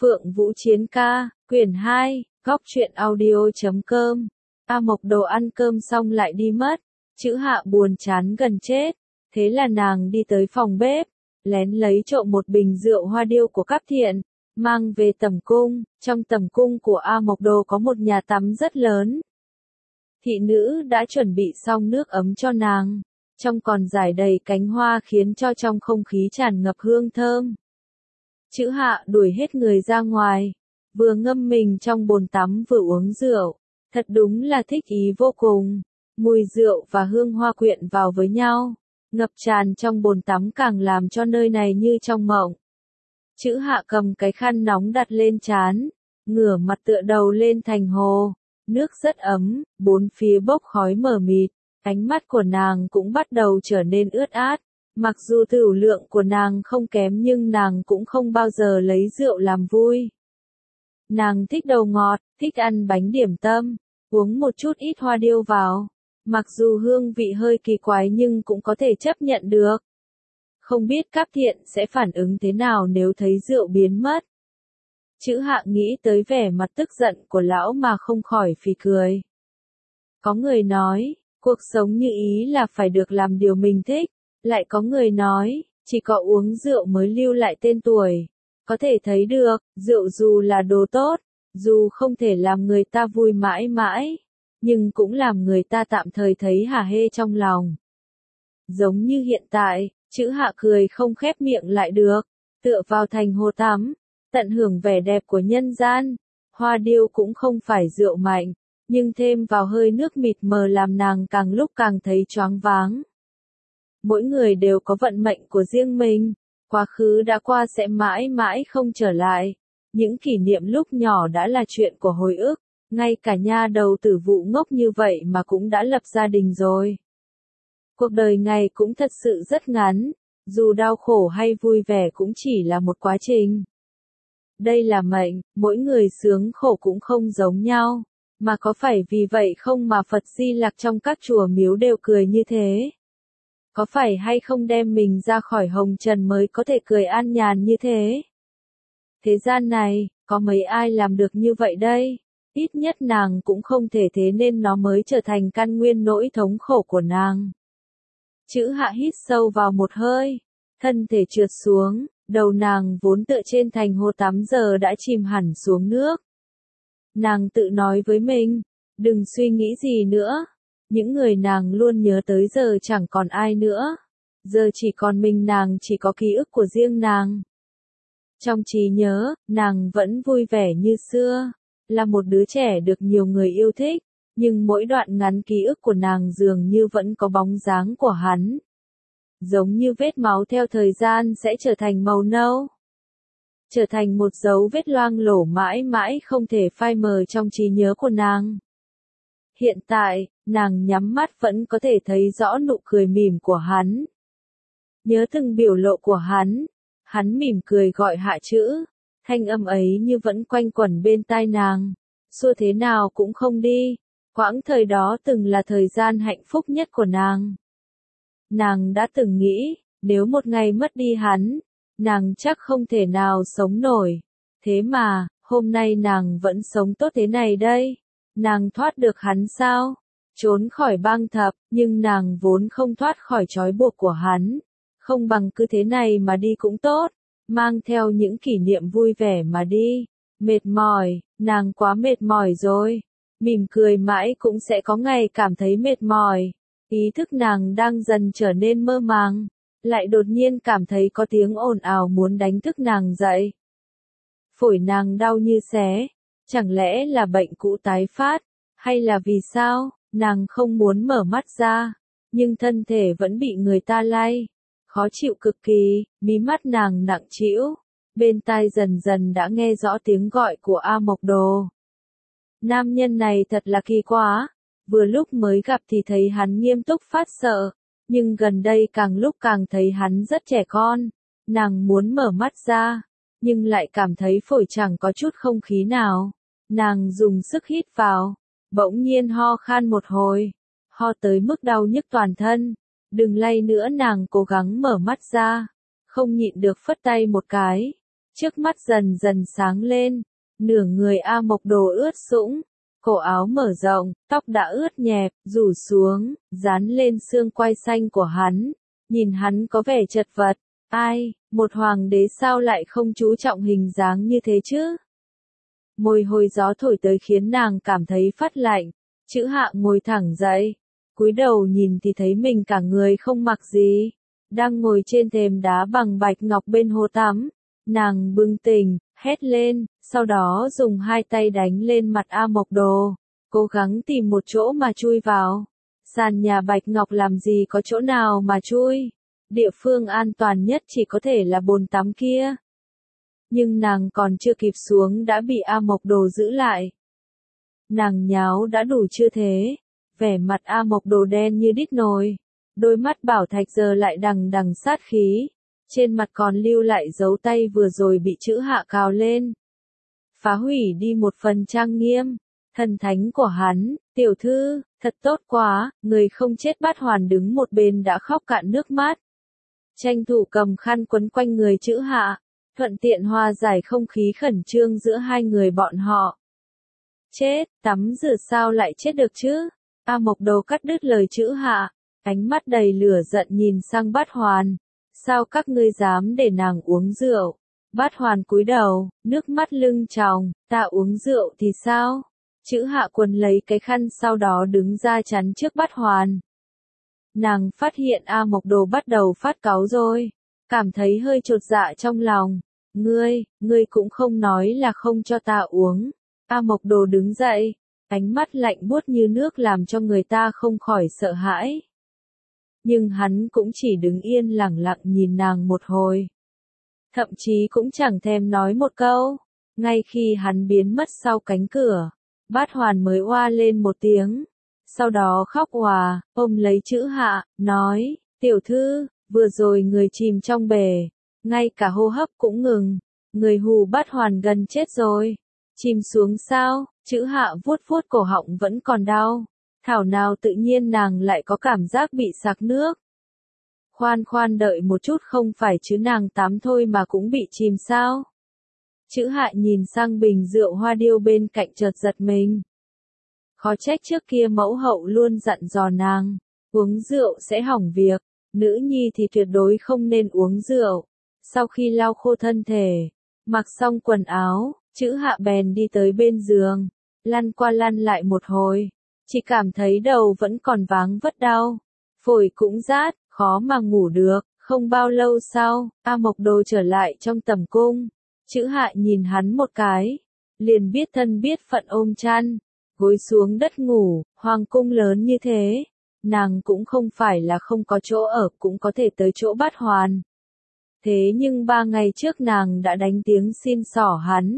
Phượng Vũ Chiến Ca, quyển 2, góc truyện audio.com. A Mộc Đồ ăn cơm xong lại đi mất, Chữ Hạ buồn chán gần chết, thế là nàng đi tới phòng bếp, lén lấy trộm một bình rượu hoa điêu của Cáp Thiện, mang về tẩm cung. Trong tẩm cung của A Mộc Đồ có một nhà tắm rất lớn. Thị nữ đã chuẩn bị xong nước ấm cho nàng, trong còn rải đầy cánh hoa khiến cho trong không khí tràn ngập hương thơm. Chữ Hạ đuổi hết người ra ngoài, vừa ngâm mình trong bồn tắm vừa uống rượu, thật đúng là thích ý vô cùng. Mùi rượu và hương hoa quyện vào với nhau, ngập tràn trong bồn tắm càng làm cho nơi này như trong mộng. Chữ Hạ cầm cái khăn nóng đặt lên trán, ngửa mặt tựa đầu lên thành hồ, nước rất ấm, bốn phía bốc khói mờ mịt, ánh mắt của nàng cũng bắt đầu trở nên ướt át. Mặc dù tửu lượng của nàng không kém nhưng nàng cũng không bao giờ lấy rượu làm vui. Nàng thích đầu ngọt, thích ăn bánh điểm tâm, uống một chút ít hoa điêu vào. Mặc dù hương vị hơi kỳ quái nhưng cũng có thể chấp nhận được. Không biết Cáp Thiện sẽ phản ứng thế nào nếu thấy rượu biến mất. Chữ Hạ nghĩ tới vẻ mặt tức giận của lão mà không khỏi phì cười. Có người nói, cuộc sống như ý là phải được làm điều mình thích. Lại có người nói, chỉ có uống rượu mới lưu lại tên tuổi. Có thể thấy được, rượu dù là đồ tốt, dù không thể làm người ta vui mãi mãi, nhưng cũng làm người ta tạm thời thấy hả hê trong lòng. Giống như hiện tại, Chữ Hạ cười không khép miệng lại được, tựa vào thành hồ tắm, tận hưởng vẻ đẹp của nhân gian. Hoa điêu cũng không phải rượu mạnh, nhưng thêm vào hơi nước mịt mờ làm nàng càng lúc càng thấy choáng váng. Mỗi người đều có vận mệnh của riêng mình, quá khứ đã qua sẽ mãi mãi không trở lại. Những kỷ niệm lúc nhỏ đã là chuyện của hồi ức, ngay cả nha đầu tử vụ ngốc như vậy mà cũng đã lập gia đình rồi. Cuộc đời này cũng thật sự rất ngắn, dù đau khổ hay vui vẻ cũng chỉ là một quá trình. Đây là mệnh, mỗi người sướng khổ cũng không giống nhau, mà có phải vì vậy không mà Phật Di Lặc trong các chùa miếu đều cười như thế? Có phải hay không đem mình ra khỏi hồng trần mới có thể cười an nhàn như thế? Thế gian này, có mấy ai làm được như vậy đây? Ít nhất nàng cũng không thể, thế nên nó mới trở thành căn nguyên nỗi thống khổ của nàng. Chữ Hạ hít sâu vào một hơi, thân thể trượt xuống, đầu nàng vốn tựa trên thành hồ tắm giờ đã chìm hẳn xuống nước. Nàng tự nói với mình, đừng suy nghĩ gì nữa. Những người nàng luôn nhớ tới giờ chẳng còn ai nữa. Giờ chỉ còn mình nàng, chỉ có ký ức của riêng nàng. Trong trí nhớ, nàng vẫn vui vẻ như xưa, là một đứa trẻ được nhiều người yêu thích, nhưng mỗi đoạn ngắn ký ức của nàng dường như vẫn có bóng dáng của hắn. Giống như vết máu theo thời gian sẽ trở thành màu nâu. Trở thành một dấu vết loang lổ mãi mãi không thể phai mờ trong trí nhớ của nàng. Hiện tại, nàng nhắm mắt vẫn có thể thấy rõ nụ cười mỉm của hắn. Nhớ từng biểu lộ của hắn mỉm cười gọi Hạ chữ, thanh âm ấy như vẫn quanh quẩn bên tai nàng, xua thế nào cũng không đi. Quãng thời đó từng là thời gian hạnh phúc nhất của nàng. Nàng đã từng nghĩ, nếu một ngày mất đi hắn, nàng chắc không thể nào sống nổi. Thế mà, hôm nay nàng vẫn sống tốt thế này đây. Nàng thoát được hắn sao? Trốn khỏi băng thập, nhưng nàng vốn không thoát khỏi trói buộc của hắn. Không bằng cứ thế này mà đi cũng tốt, mang theo những kỷ niệm vui vẻ mà đi. Mệt mỏi, nàng quá mệt mỏi rồi. Mỉm cười mãi cũng sẽ có ngày cảm thấy mệt mỏi. Ý thức nàng đang dần trở nên mơ màng, lại đột nhiên cảm thấy có tiếng ồn ào muốn đánh thức nàng dậy. Phổi nàng đau như xé. Chẳng lẽ là bệnh cũ tái phát, hay là vì sao, nàng không muốn mở mắt ra, nhưng thân thể vẫn bị người ta lay, khó chịu cực kỳ, mí mắt nàng nặng trĩu, bên tai dần dần đã nghe rõ tiếng gọi của A Mộc Đồ. Nam nhân này thật là kỳ quá, vừa lúc mới gặp thì thấy hắn nghiêm túc phát sợ, nhưng gần đây càng lúc càng thấy hắn rất trẻ con, nàng muốn mở mắt ra, nhưng lại cảm thấy phổi chẳng có chút không khí nào. Nàng dùng sức hít vào, bỗng nhiên ho khan một hồi, ho tới mức đau nhức toàn thân. Đừng lay nữa, nàng cố gắng mở mắt ra, không nhịn được phất tay một cái. Trước mắt dần dần sáng lên, nửa người A Mộc Đồ ướt sũng, cổ áo mở rộng, tóc đã ướt nhẹp, rủ xuống, dán lên xương quai xanh của hắn, nhìn hắn có vẻ chật vật. Ai, một hoàng đế sao lại không chú trọng hình dáng như thế chứ? Môi hôi gió thổi tới khiến nàng cảm thấy phát lạnh. Chữ Hạ ngồi thẳng dậy, cúi đầu nhìn thì thấy mình cả người không mặc gì, đang ngồi trên thềm đá bằng bạch ngọc bên hồ tắm. Nàng bừng tỉnh, hét lên, sau đó dùng hai tay đánh lên mặt A Mộc Đồ, cố gắng tìm một chỗ mà chui vào. Sàn nhà bạch ngọc làm gì có chỗ nào mà chui, địa phương an toàn nhất chỉ có thể là bồn tắm kia. Nhưng nàng còn chưa kịp xuống đã bị A Mộc Đồ giữ lại. Nàng nháo đã đủ chưa thế? Vẻ mặt A Mộc Đồ đen như đít nồi, đôi mắt bảo thạch giờ lại đằng đằng sát khí, trên mặt còn lưu lại dấu tay vừa rồi bị chữ Hạ cào lên. Phá hủy đi một phần trang nghiêm, thần thánh của hắn. Tiểu thư, thật tốt quá, người không chết. Bát Hoàn đứng một bên đã khóc cạn nước mắt. Tranh thủ cầm khăn quấn quanh người chữ Hạ, thuận tiện hòa giải không khí khẩn trương giữa hai người bọn họ. Chết, tắm rửa sao lại chết được chứ? A Mộc Đồ cắt đứt lời chữ Hạ, ánh mắt đầy lửa giận nhìn sang Bát Hoàn. Sao các ngươi dám để nàng uống rượu? Bát Hoàn cúi đầu, nước mắt lưng tròng, ta uống rượu thì sao? Chữ Hạ quần lấy cái khăn sau đó đứng ra chắn trước Bát Hoàn. Nàng phát hiện A Mộc Đồ bắt đầu phát cáu rồi, cảm thấy hơi chột dạ trong lòng. Ngươi cũng không nói là không cho ta uống. A Mộc Đồ đứng dậy, ánh mắt lạnh buốt như nước làm cho người ta không khỏi sợ hãi. Nhưng hắn cũng chỉ đứng yên lẳng lặng nhìn nàng một hồi. Thậm chí cũng chẳng thèm nói một câu. Ngay khi hắn biến mất sau cánh cửa, Bát Hoàn mới oa lên một tiếng. Sau đó khóc òa, ôm lấy chữ Hạ, nói, tiểu thư, vừa rồi người chìm trong bể, ngay cả hô hấp cũng ngừng, người hù Bát Hoàn gần chết rồi. Chìm xuống sao? Chữ Hạ vuốt vuốt cổ họng vẫn còn đau. Thảo nào tự nhiên nàng lại có cảm giác bị sặc nước. Khoan đợi một chút, không phải chứ nàng tắm thôi mà cũng bị chìm sao? Chữ Hạ nhìn sang bình rượu hoa điêu bên cạnh chợt giật mình. Khó trách trước kia mẫu hậu luôn dặn dò nàng, uống rượu sẽ hỏng việc, nữ nhi thì tuyệt đối không nên uống rượu. Sau khi lau khô thân thể, mặc xong quần áo, chữ Hạ bèn đi tới bên giường, lăn qua lăn lại một hồi, chỉ cảm thấy đầu vẫn còn váng vất đau, phổi cũng rát, khó mà ngủ được. Không bao lâu sau, A Mộc Đồ trở lại trong tầm cung, chữ Hạ nhìn hắn một cái, liền biết thân biết phận ôm chăn, gối xuống đất ngủ. Hoàng cung lớn như thế, nàng cũng không phải là không có chỗ ở, cũng có thể tới chỗ Bát Hoàn. Thế nhưng 3 ngày trước nàng đã đánh tiếng xin xỏ hắn,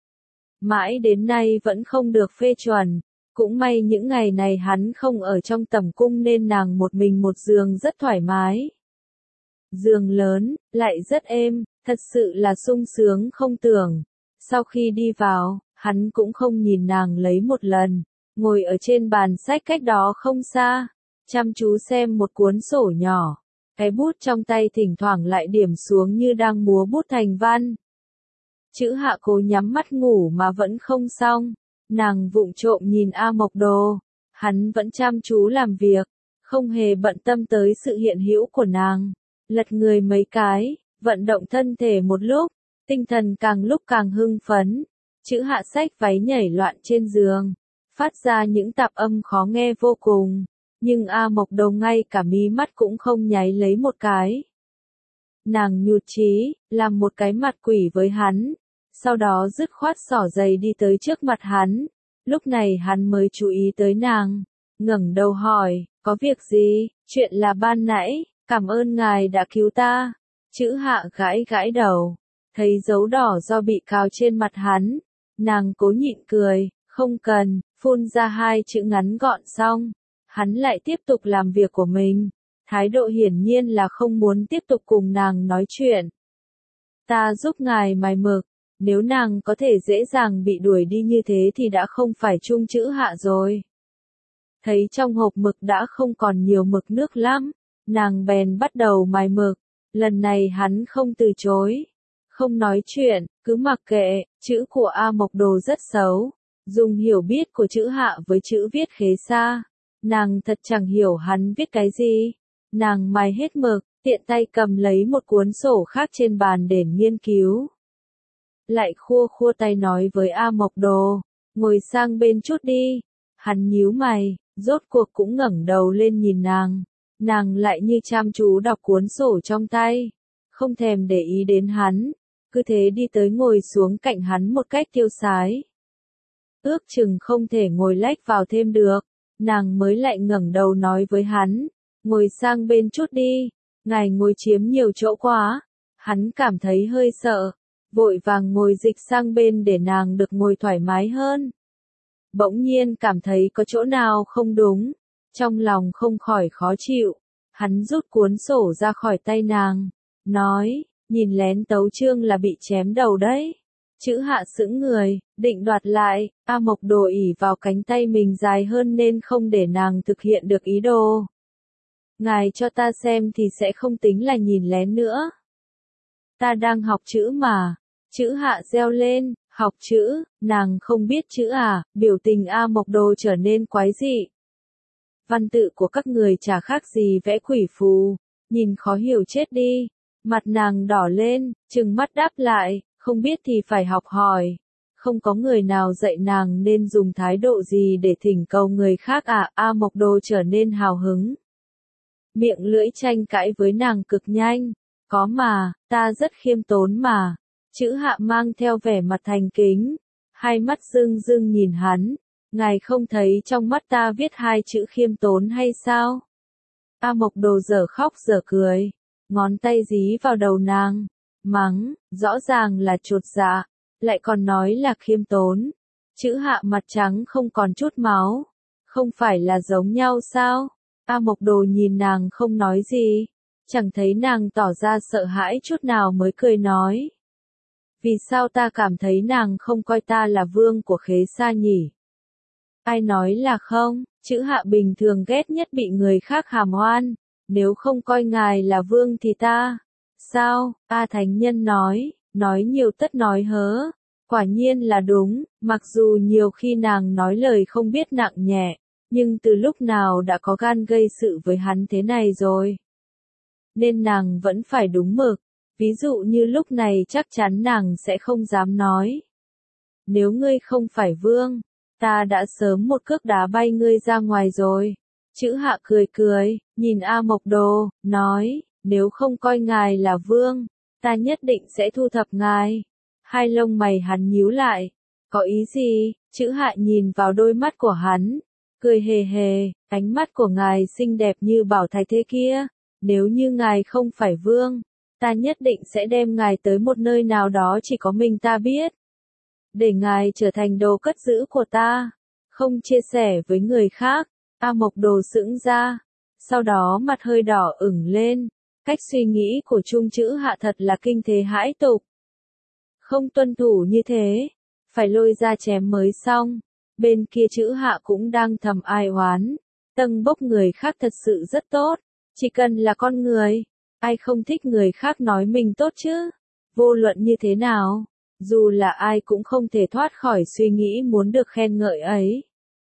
mãi đến nay vẫn không được phê chuẩn. Cũng may những ngày này hắn không ở trong tầm cung nên nàng một mình một giường rất thoải mái. Giường lớn, lại rất êm, thật sự là sung sướng không tưởng. Sau khi đi vào, hắn cũng không nhìn nàng lấy một lần, ngồi ở trên bàn sách cách đó không xa, chăm chú xem một cuốn sổ nhỏ. Cái bút trong tay thỉnh thoảng lại điểm xuống như đang múa bút thành văn. Chữ Hạ cố nhắm mắt ngủ mà vẫn không xong. Nàng vụng trộm nhìn A Mộc Đồ, hắn vẫn chăm chú làm việc, không hề bận tâm tới sự hiện hữu của nàng. Lật người mấy cái, vận động thân thể một lúc, tinh thần càng lúc càng hưng phấn. Chữ Hạ xách váy nhảy loạn trên giường, phát ra những tạp âm khó nghe vô cùng. Nhưng A Mộc Đồ ngay cả mí mắt cũng không nháy lấy một cái. Nàng nhụt chí, làm một cái mặt quỷ với hắn. Sau đó dứt khoát xỏ giày đi tới trước mặt hắn. Lúc này hắn mới chú ý tới nàng, ngẩng đầu hỏi, có việc gì? Chuyện là ban nãy, cảm ơn ngài đã cứu ta. Chữ Hạ gãi gãi đầu, thấy dấu đỏ do bị cào trên mặt hắn. Nàng cố nhịn cười, không cần, phun ra 2 chữ ngắn gọn xong. Hắn lại tiếp tục làm việc của mình. Thái độ hiển nhiên là không muốn tiếp tục cùng nàng nói chuyện. Ta giúp ngài mài mực. Nếu nàng có thể dễ dàng bị đuổi đi như thế thì đã không phải chung chữ Hạ rồi. Thấy trong hộp mực đã không còn nhiều mực nước lắm, nàng bèn bắt đầu mài mực. Lần này hắn không từ chối. Không nói chuyện, cứ mặc kệ, chữ của A Mộc Đồ rất xấu. Dùng hiểu biết của chữ hạ với chữ viết khế xa. Nàng thật chẳng hiểu hắn viết cái gì. Nàng mài hết mực, tiện tay cầm lấy một cuốn sổ khác trên bàn để nghiên cứu. Lại khua khua tay nói với A Mộc Đồ, ngồi sang bên chút đi. Hắn nhíu mày, rốt cuộc cũng ngẩng đầu lên nhìn nàng. Nàng lại như chăm chú đọc cuốn sổ trong tay, không thèm để ý đến hắn, cứ thế đi tới ngồi xuống cạnh hắn một cách tiêu sái. Ước chừng không thể ngồi lách vào thêm được, nàng mới lại ngẩng đầu nói với hắn, ngồi sang bên chút đi, ngài ngồi chiếm nhiều chỗ quá. Hắn cảm thấy hơi sợ, vội vàng ngồi dịch sang bên để nàng được ngồi thoải mái hơn. Bỗng nhiên cảm thấy có chỗ nào không đúng, trong lòng không khỏi khó chịu. Hắn rút cuốn sổ ra khỏi tay nàng, nói, nhìn lén tấu chương là bị chém đầu đấy. Chữ hạ sững người, định đoạt lại, A Mộc Đồ ỉ vào cánh tay mình dài hơn nên không để nàng thực hiện được ý đồ. Ngài cho ta xem thì sẽ không tính là nhìn lén nữa. Ta đang học chữ mà. Chữ hạ reo lên, học chữ, nàng không biết chữ à, biểu tình A Mộc Đồ trở nên quái dị. Văn tự của các người chả khác gì vẽ quỷ phù, nhìn khó hiểu chết đi. Mặt nàng đỏ lên, trừng mắt đáp lại, không biết thì phải học hỏi. Không có người nào dạy nàng nên dùng thái độ gì để thỉnh cầu người khác à, A Mộc Đồ trở nên hào hứng. Miệng lưỡi tranh cãi với nàng cực nhanh, có mà, ta rất khiêm tốn mà. Chữ hạ mang theo vẻ mặt thành kính, hai mắt rưng rưng nhìn hắn. Ngài không thấy trong mắt ta viết hai chữ khiêm tốn hay sao? A Mộc Đồ dở khóc dở cười, ngón tay dí vào đầu nàng, mắng, rõ ràng là chột dạ, lại còn nói là khiêm tốn. Chữ hạ mặt trắng không còn chút máu, không phải là giống nhau sao? A Mộc Đồ nhìn nàng không nói gì, chẳng thấy nàng tỏ ra sợ hãi chút nào mới cười nói. Vì sao ta cảm thấy nàng không coi ta là vương của khế xa nhỉ? Ai nói là không, chữ hạ bình thường ghét nhất bị người khác hàm oan, nếu không coi ngài là vương thì ta. Sao, A Thánh Nhân nói nhiều tất nói hớ, quả nhiên là đúng, mặc dù nhiều khi nàng nói lời không biết nặng nhẹ, nhưng từ lúc nào đã có gan gây sự với hắn thế này rồi. Nên nàng vẫn phải đúng mực, ví dụ như lúc này chắc chắn nàng sẽ không dám nói. Nếu ngươi không phải vương, ta đã sớm một cước đá bay ngươi ra ngoài rồi. Chữ hạ cười cười, nhìn A Mộc Đồ, nói, nếu không coi ngài là vương, ta nhất định sẽ thu thập ngài. Hai lông mày hắn nhíu lại, có ý gì? Chữ hạ nhìn vào đôi mắt của hắn, cười hề hề, ánh mắt của ngài xinh đẹp như bảo thạch thế kia. Nếu như ngài không phải vương, ta nhất định sẽ đem ngài tới một nơi nào đó chỉ có mình ta biết. Để ngài trở thành đồ cất giữ của ta, không chia sẻ với người khác. A Mộc Đồ sững ra, sau đó mặt hơi đỏ ửng lên, cách suy nghĩ của Trung chữ hạ thật là kinh thế hãi tục. Không tuân thủ như thế, phải lôi ra chém mới xong. Bên kia chữ hạ cũng đang thầm ai oán, tâng bốc người khác thật sự rất tốt, chỉ cần là con người, ai không thích người khác nói mình tốt chứ, vô luận như thế nào. Dù là ai cũng không thể thoát khỏi suy nghĩ muốn được khen ngợi ấy.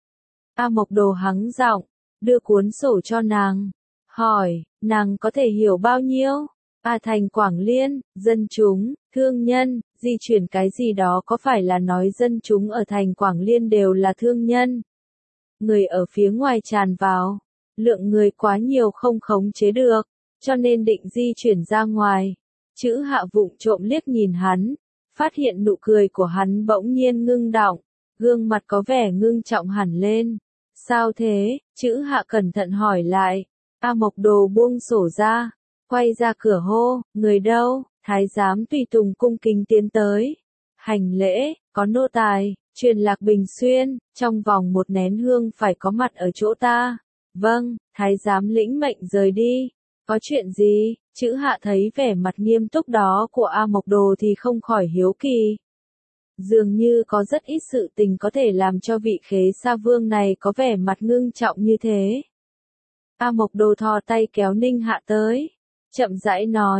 A Mộc Đồ hắng giọng, đưa cuốn sổ cho nàng, hỏi, nàng có thể hiểu bao nhiêu? A Thành Quảng Liên, dân chúng, thương nhân, di chuyển cái gì đó có phải là nói dân chúng ở thành Quảng Liên đều là thương nhân? Người ở phía ngoài tràn vào, lượng người quá nhiều không khống chế được, cho nên định di chuyển ra ngoài. Chữ hạ vụng trộm liếc nhìn hắn, phát hiện nụ cười của hắn bỗng nhiên ngưng đọng, gương mặt có vẻ ngưng trọng hẳn lên. Sao thế? Chữ hạ cẩn thận hỏi lại. A Mộc Đồ buông sổ ra, quay ra cửa hô, người đâu? Thái giám tùy tùng cung kính tiến tới. Hành lễ, có nô tài, truyền Lạc Bình Xuyên, trong vòng một nén hương phải có mặt ở chỗ ta. Vâng, thái giám lĩnh mệnh rời đi. Có chuyện gì? Chữ hạ thấy vẻ mặt nghiêm túc đó của A Mộc Đồ thì không khỏi hiếu kỳ. Dường như có rất ít sự tình có thể làm cho vị khế sa vương này có vẻ mặt ngưng trọng như thế. A Mộc Đồ thò tay kéo Ninh Hạ tới, chậm rãi nói,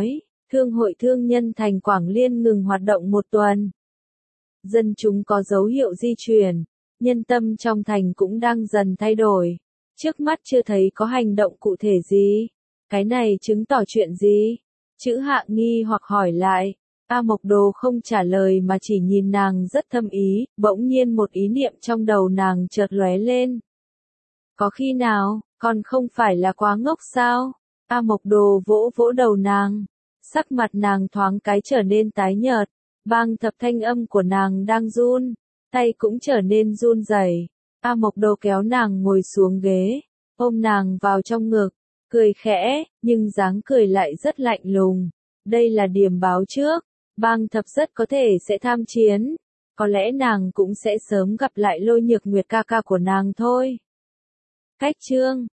Thương hội thương nhân thành Quảng Liên ngừng hoạt động một tuần. Dân chúng có dấu hiệu di chuyển, nhân tâm trong thành cũng đang dần thay đổi. Trước mắt chưa thấy có hành động cụ thể gì. Cái này chứng tỏ chuyện gì? Chữ Hạ nghi hoặc hỏi lại. A Mộc Đồ không trả lời mà chỉ nhìn nàng rất thâm ý, bỗng nhiên một ý niệm trong đầu nàng chợt lóe lên. Có khi nào, còn không phải là quá ngốc sao? A Mộc Đồ vỗ vỗ đầu nàng. Sắc mặt nàng thoáng cái trở nên tái nhợt. Bang Thập thanh âm của nàng đang run, tay cũng trở nên run rẩy. A Mộc Đồ kéo nàng ngồi xuống ghế, ôm nàng vào trong ngực, cười khẽ, nhưng dáng cười lại rất lạnh lùng. Đây là điểm báo trước, Bang Thập rất có thể sẽ tham chiến, có lẽ nàng cũng sẽ sớm gặp lại Lôi Nhược Nguyệt ca ca của nàng thôi. Cách chương